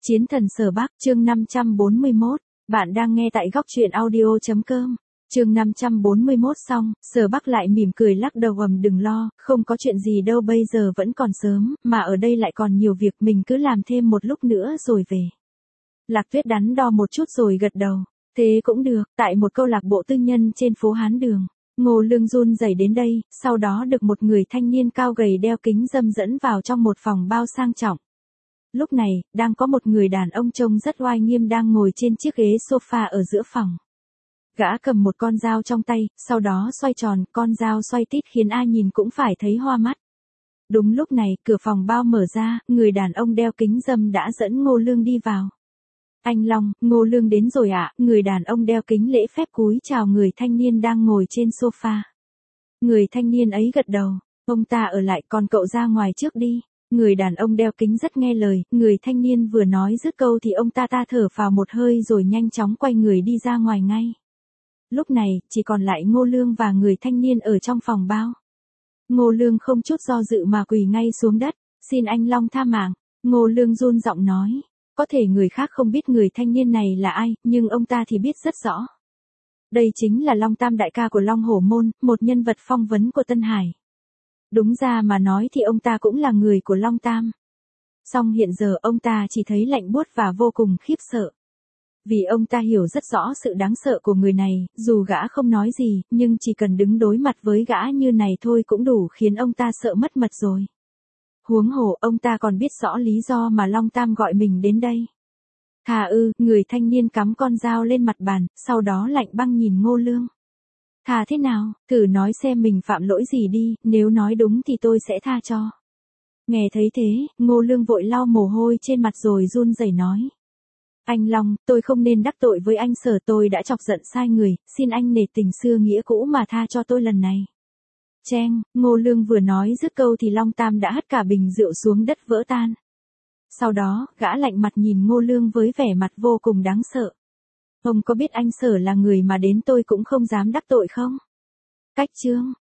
Chiến thần Sở Bắc, chương 541, bạn đang nghe tại góc truyện audio.com. Chương 541 xong, Sở Bắc lại mỉm cười lắc đầu đừng lo, không có chuyện gì đâu, bây giờ vẫn còn sớm, mà ở đây lại còn nhiều việc, mình cứ làm thêm một lúc nữa rồi về. Lạc Tuyết đắn đo một chút rồi gật đầu, thế cũng được. Tại một câu lạc bộ tư nhân trên phố Hán Đường, Ngô Lương run rẩy đến đây, sau đó được một người thanh niên cao gầy đeo kính râm dẫn vào trong một phòng bao sang trọng. Lúc này, đang có một người đàn ông trông rất oai nghiêm đang ngồi trên chiếc ghế sofa ở giữa phòng. Gã cầm một con dao trong tay, sau đó xoay tròn, con dao xoay tít khiến ai nhìn cũng phải thấy hoa mắt. Đúng lúc này, cửa phòng bao mở ra, người đàn ông đeo kính râm đã dẫn Ngô Lương đi vào. Anh Long, Ngô Lương đến rồi ạ. Người đàn ông đeo kính lễ phép cúi chào người thanh niên đang ngồi trên sofa. Người thanh niên ấy gật đầu, ông ta ở lại, còn cậu ra ngoài trước đi. Người đàn ông đeo kính rất nghe lời, người thanh niên vừa nói dứt câu thì ông ta thở phào một hơi rồi nhanh chóng quay người đi ra ngoài ngay. Lúc này, chỉ còn lại Ngô Lương và người thanh niên ở trong phòng bao. Ngô Lương không chút do dự mà quỳ ngay xuống đất, xin anh Long tha mạng. Ngô Lương run giọng nói, có thể người khác không biết người thanh niên này là ai, nhưng ông ta thì biết rất rõ. Đây chính là Long Tam đại ca của Long Hổ Môn, một nhân vật phong vân của Tân Hải. Đúng ra mà nói thì ông ta cũng là người của Long Tam. Song hiện giờ ông ta chỉ thấy lạnh buốt và vô cùng khiếp sợ. Vì ông ta hiểu rất rõ sự đáng sợ của người này, dù gã không nói gì, nhưng chỉ cần đứng đối mặt với gã như này thôi cũng đủ khiến ông ta sợ mất mật rồi. Huống hồ, ông ta còn biết rõ lý do mà Long Tam gọi mình đến đây. Người thanh niên cắm con dao lên mặt bàn, sau đó lạnh băng nhìn Ngô Lương. Thà thế nào, thử nói xem mình phạm lỗi gì đi, nếu nói đúng thì tôi sẽ tha cho. Nghe thấy thế, Ngô Lương vội lau mồ hôi trên mặt rồi run rẩy nói. Anh Long, tôi không nên đắc tội với anh Sở, tôi đã chọc giận sai người, xin anh nể tình xưa nghĩa cũ mà tha cho tôi lần này. Cheng, Ngô Lương vừa nói dứt câu thì Long Tam đã hất cả bình rượu xuống đất vỡ tan. Sau đó, gã lạnh mặt nhìn Ngô Lương với vẻ mặt vô cùng đáng sợ. Ông có biết anh Sở là người mà đến tôi cũng không dám đắc tội không? Cách chương